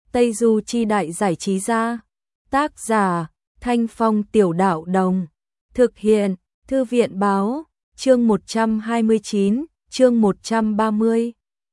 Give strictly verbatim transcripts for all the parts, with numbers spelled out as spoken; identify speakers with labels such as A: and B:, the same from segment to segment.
A: Tây Du Chi Đại Giải Trí Gia. Tác giả Thanh Phong Tiểu Đạo Đồng. Thực hiện Thư viện Báo. Chương một trăm hai mươi chín, chương một trăm ba mươi.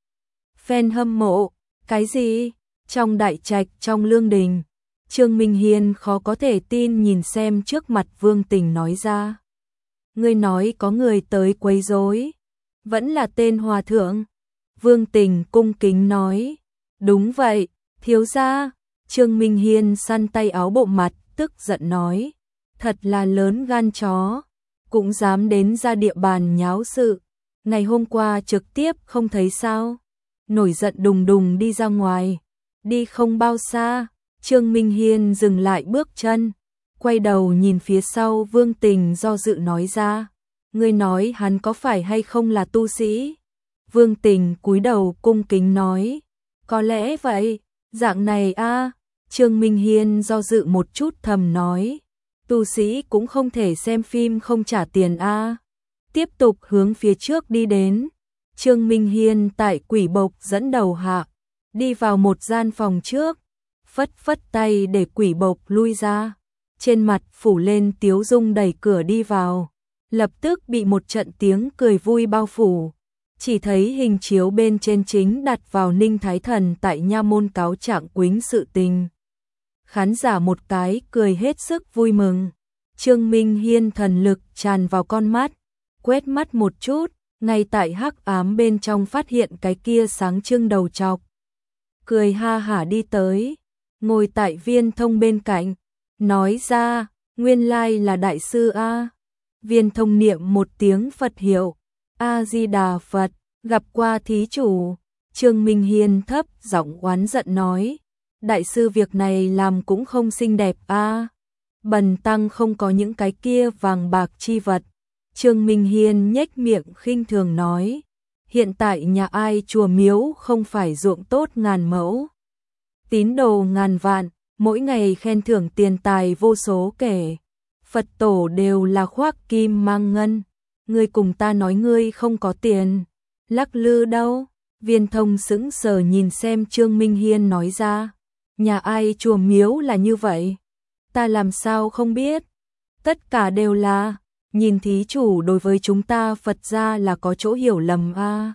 A: Fan hâm mộ, cái gì? Trong đại trạch trong Lương Đình, Trương Minh Hiên khó có thể tin nhìn xem trước mặt Vương Tình nói ra. Ngươi nói có người tới quấy rối, vẫn là tên hòa thượng. Vương Tình cung kính nói, đúng vậy, thiếu gia. Trương Minh Hiên săn tay áo bộ mặt, tức giận nói, thật là lớn gan chó, cũng dám đến ra địa bàn nháo sự. Ngày hôm qua trực tiếp không thấy sao? Nổi giận đùng đùng đi ra ngoài, đi không bao xa, Trương Minh Hiên dừng lại bước chân, quay đầu nhìn phía sau. Vương Tình do dự nói ra, ngươi nói hắn có phải hay không là tu sĩ? Vương Tình cúi đầu cung kính nói, có lẽ vậy, dạng này a. Trương Minh Hiên do dự một chút thầm nói, tu sĩ cũng không thể xem phim không trả tiền a. Tiếp tục hướng phía trước đi đến, Trương Minh Hiên tại quỷ bộc dẫn đầu hạ, đi vào một gian phòng trước, phất phất tay để quỷ bộc lui ra, trên mặt phủ lên tiếu dung đẩy cửa đi vào, lập tức bị một trận tiếng cười vui bao phủ. Chỉ thấy hình chiếu bên trên chính đặt vào Ninh Thái Thần tại nha môn cáo trạng quýnh sự tình. Khán giả một cái cười hết sức vui mừng. Trương Minh Hiên thần lực tràn vào con mắt, quét mắt một chút, ngay tại hắc ám bên trong phát hiện cái kia sáng trưng đầu trọc. Cười ha hả đi tới, ngồi tại Viên Thông bên cạnh, nói ra, nguyên lai là đại sư a. Viên Thông niệm một tiếng Phật hiệu, A Di Đà Phật, gặp qua thí chủ. Trương Minh Hiên thấp giọng oán giận nói, đại sư việc này làm cũng không xinh đẹp a. Bần tăng không có những cái kia vàng bạc chi vật. Trương Minh Hiên nhếch miệng khinh thường nói, hiện tại nhà ai chùa miếu không phải ruộng tốt ngàn mẫu, tín đồ ngàn vạn, mỗi ngày khen thưởng tiền tài vô số kể, Phật tổ đều là khoác kim mang ngân. Ngươi cùng ta nói ngươi không có tiền, lắc lư đâu? Viên Thông sững sờ nhìn xem Trương Minh Hiên nói ra, nhà ai chùa miếu là như vậy? Ta làm sao không biết? Tất cả đều là, nhìn thí chủ đối với chúng ta Phật gia là có chỗ hiểu lầm a. À?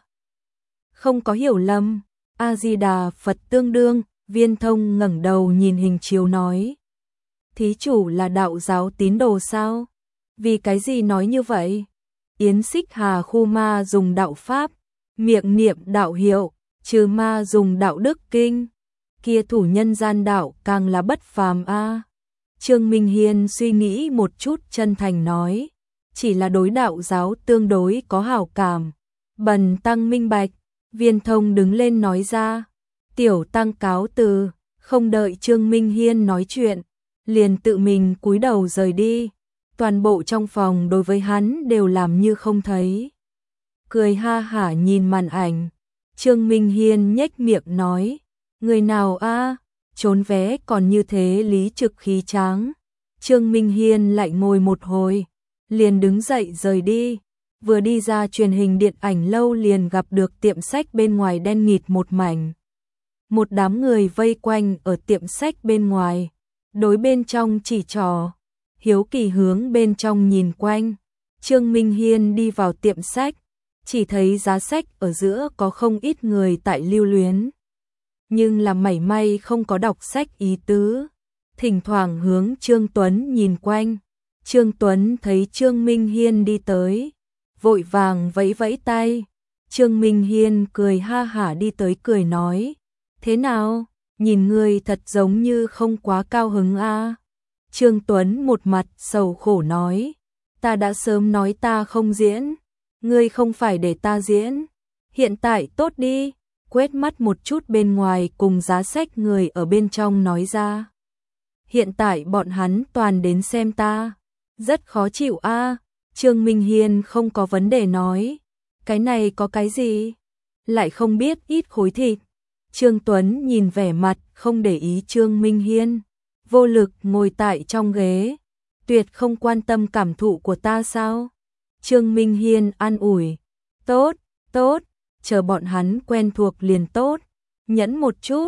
A: Không có hiểu lầm, A Di Đà Phật tương đương. Viên Thông ngẩng đầu nhìn hình chiếu nói, thí chủ là đạo giáo tín đồ sao? Vì cái gì nói như vậy? Yến Xích Hà khu ma dùng đạo pháp, miệng niệm đạo hiệu, trừ ma dùng đạo đức kinh, kia thủ nhân gian đạo càng là bất phàm a. À. Trương Minh Hiên suy nghĩ một chút chân thành nói, chỉ là đối đạo giáo tương đối có hảo cảm. Bần tăng minh bạch. Viên Thông đứng lên nói ra, tiểu tăng cáo từ. Không đợi Trương Minh Hiên nói chuyện, liền tự mình cúi đầu rời đi. Toàn bộ trong phòng đối với hắn đều làm như không thấy. Cười ha hả nhìn màn ảnh, Trương Minh Hiên nhếch miệng nói, người nào a, trốn vé còn như thế lý trực khí tráng. Trương Minh Hiên lại ngồi một hồi, liền đứng dậy rời đi. Vừa đi ra truyền hình điện ảnh lâu liền gặp được tiệm sách bên ngoài đen nghịt một mảnh. Một đám người vây quanh ở tiệm sách bên ngoài, đối bên trong chỉ trỏ. Hiếu kỳ hướng bên trong nhìn quanh. Trương Minh Hiên đi vào tiệm sách, chỉ thấy giá sách ở giữa có không ít người tại lưu luyến, nhưng là mảy may không có đọc sách ý tứ. Thỉnh thoảng hướng Trương Tuấn nhìn quanh. Trương Tuấn thấy Trương Minh Hiên đi tới, vội vàng vẫy vẫy tay. Trương Minh Hiên cười ha hả đi tới cười nói, thế nào, nhìn ngươi thật giống như không quá cao hứng a. À? Trương Tuấn một mặt sầu khổ nói, ta đã sớm nói ta không diễn, ngươi không phải để ta diễn, hiện tại tốt đi. Quét mắt một chút bên ngoài cùng giá sách người ở bên trong nói ra, hiện tại bọn hắn toàn đến xem ta, rất khó chịu a. À? Trương Minh Hiên không có vấn đề nói, cái này có cái gì, lại không biết ít khối thịt. Trương Tuấn nhìn vẻ mặt không để ý Trương Minh Hiên, vô lực ngồi tại trong ghế, tuyệt không quan tâm cảm thụ của ta sao? Trương Minh Hiên an ủi, tốt, tốt, chờ bọn hắn quen thuộc liền tốt, nhẫn một chút.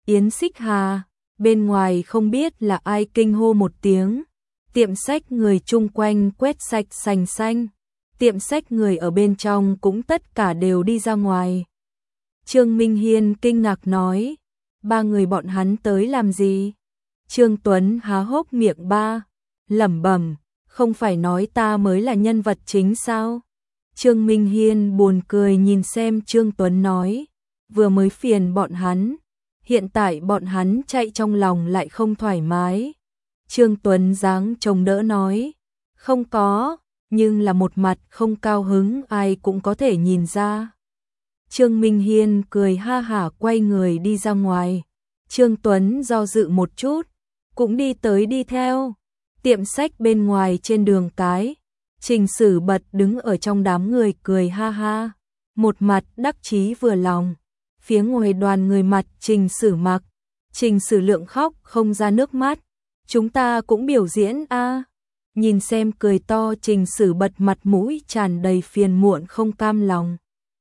A: Yến Xích Hà, bên ngoài không biết là ai kinh hô một tiếng. Tiệm sách người chung quanh quét sạch sành xanh. Tiệm sách người ở bên trong cũng tất cả đều đi ra ngoài. Trương Minh Hiên kinh ngạc nói, ba người bọn hắn tới làm gì? Trương Tuấn há hốc miệng ba, lẩm bẩm, không phải nói ta mới là nhân vật chính sao? Trương Minh Hiên buồn cười nhìn xem Trương Tuấn nói, vừa mới phiền bọn hắn, hiện tại bọn hắn chạy trong lòng lại không thoải mái. Trương Tuấn dáng chống đỡ nói, không có, nhưng là một mặt không cao hứng ai cũng có thể nhìn ra. Trương Minh Hiên cười ha hả quay người đi ra ngoài. Trương Tuấn do dự một chút, cũng đi tới đi theo. Tiệm sách bên ngoài trên đường cái, Trình Sử Bật đứng ở trong đám người cười ha ha, một mặt đắc chí vừa lòng. Phía ngoài đoàn người mặt Trình Sử Mặc, Trình Sử Lượng khóc không ra nước mắt. Chúng ta cũng biểu diễn a. Nhìn xem cười to Trình Sử Bật mặt mũi tràn đầy phiền muộn không cam lòng.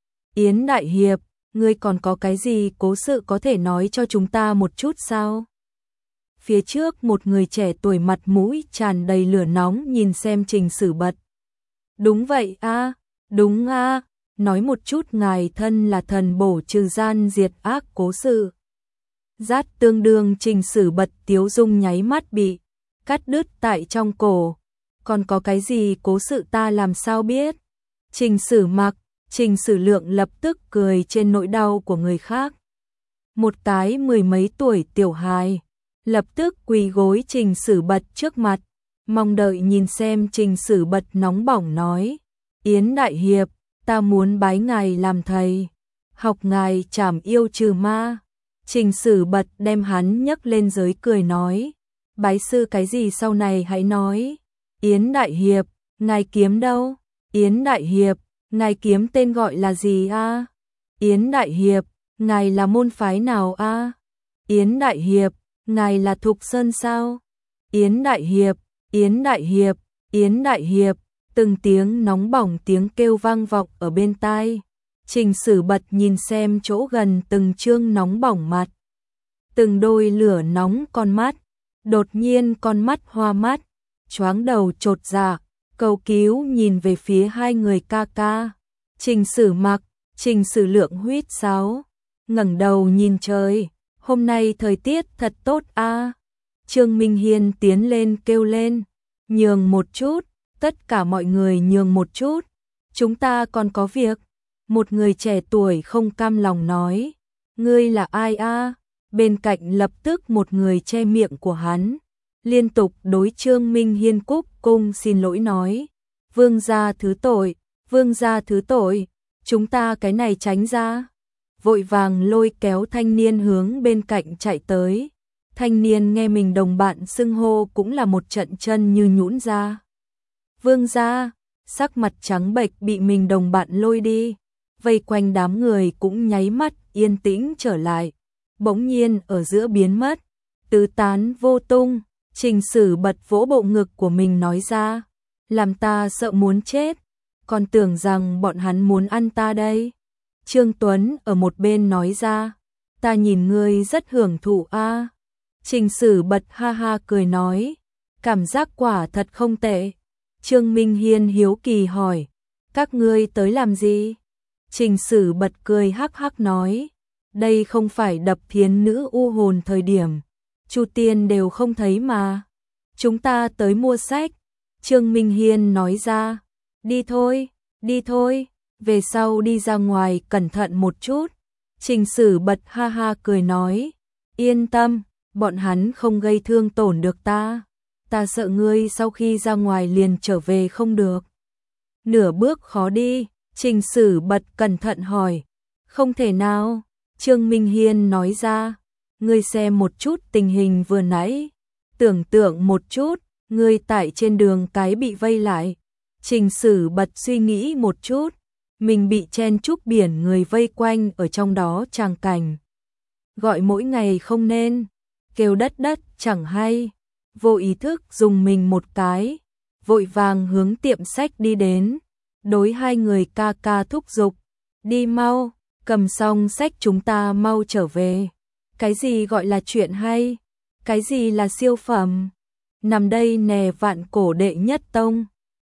A: Yến Đại Hiệp, ngươi còn có cái gì cố sự có thể nói cho chúng ta một chút sao? Phía trước một người trẻ tuổi mặt mũi tràn đầy lửa nóng nhìn xem Trình Sử Bật. Đúng vậy a, đúng a, nói một chút ngài thân là thần bổ trừ gian diệt ác cố sự. Rát tương đương Trình Sử Bật tiếu dung nháy mắt bị cắt đứt tại trong cổ. Còn có cái gì cố sự ta làm sao biết? Trình Sử Mặc, Trình Sử Lượng lập tức cười trên nỗi đau của người khác. Một cái mười mấy tuổi tiểu hài lập tức quỳ gối Trình Sử Bật trước mặt, mong đợi nhìn xem Trình Sử Bật nóng bỏng nói, Yến Đại Hiệp, ta muốn bái ngài làm thầy, học ngài trảm yêu trừ ma. Trình Sử Bật đem hắn nhấc lên giới cười nói, bái sư cái gì sau này hãy nói. Yến Đại Hiệp, ngài kiếm đâu? Yến Đại Hiệp, ngài kiếm tên gọi là gì a? Yến Đại Hiệp, ngài là môn phái nào a? Yến Đại Hiệp, ngài là Thục Sơn sao? Yến Đại Hiệp, Yến Đại Hiệp, Yến Đại Hiệp, từng tiếng nóng bỏng tiếng kêu vang vọng ở bên tai. Trình Sử Bật nhìn xem chỗ gần từng trương nóng bỏng mặt, từng đôi lửa nóng con mắt, đột nhiên con mắt hoa mắt, choáng đầu chột dạ, cầu cứu nhìn về phía hai người ca ca. Trình Sử Mặc, Trình Sử Lượng huýt sáo, ngẩng đầu nhìn trời, hôm nay thời tiết thật tốt a. Trương Minh Hiên tiến lên kêu lên, nhường một chút, tất cả mọi người nhường một chút, chúng ta còn có việc. Một người trẻ tuổi không cam lòng nói, ngươi là ai a? Bên cạnh lập tức một người che miệng của hắn, liên tục đối Trương Minh Hiên cúc cung xin lỗi nói, vương gia thứ tội, vương gia thứ tội, chúng ta cái này tránh ra. Vội vàng lôi kéo thanh niên hướng bên cạnh chạy tới. Thanh niên nghe mình đồng bạn xưng hô cũng là một trận chân như nhũn ra. Vương gia, sắc mặt trắng bệch bị mình đồng bạn lôi đi. Vây quanh đám người cũng nháy mắt yên tĩnh trở lại. Bỗng nhiên ở giữa biến mất, tứ tán vô tung. Trình Sử Bật vỗ bộ ngực của mình nói ra, làm ta sợ muốn chết, còn tưởng rằng bọn hắn muốn ăn ta đây. Trương Tuấn ở một bên nói ra, ta nhìn ngươi rất hưởng thụ a. Trình Sử Bật ha ha cười nói, cảm giác quả thật không tệ. Trương Minh Hiên hiếu kỳ hỏi, các ngươi tới làm gì? Trình Sử Bật cười hắc hắc nói, đây không phải đập thiến nữ u hồn thời điểm, Chu Tiên đều không thấy mà. Chúng ta tới mua sách. Trương Minh Hiên nói ra, đi thôi, đi thôi, về sau đi ra ngoài cẩn thận một chút. Trình Sử Bật ha ha cười nói, yên tâm, bọn hắn không gây thương tổn được ta. Ta sợ ngươi sau khi ra ngoài liền trở về không được. Nửa bước khó đi. Trình Sử Bật cẩn thận hỏi, không thể nào. Trương Minh Hiên nói ra, ngươi xem một chút tình hình vừa nãy, tưởng tượng một chút, ngươi tại trên đường cái bị vây lại. Trình Sử Bật suy nghĩ một chút, mình bị chen chúc biển người vây quanh ở trong đó tràng cảnh. Gọi mỗi ngày không nên, kêu đất đất chẳng hay, vô ý thức dùng mình một cái, vội vàng hướng tiệm sách đi đến, đối hai người ca ca thúc giục, đi mau, cầm xong sách chúng ta mau trở về. Cái gì gọi là chuyện hay? Cái gì là siêu phẩm? Nằm đây nè vạn cổ đệ nhất tông.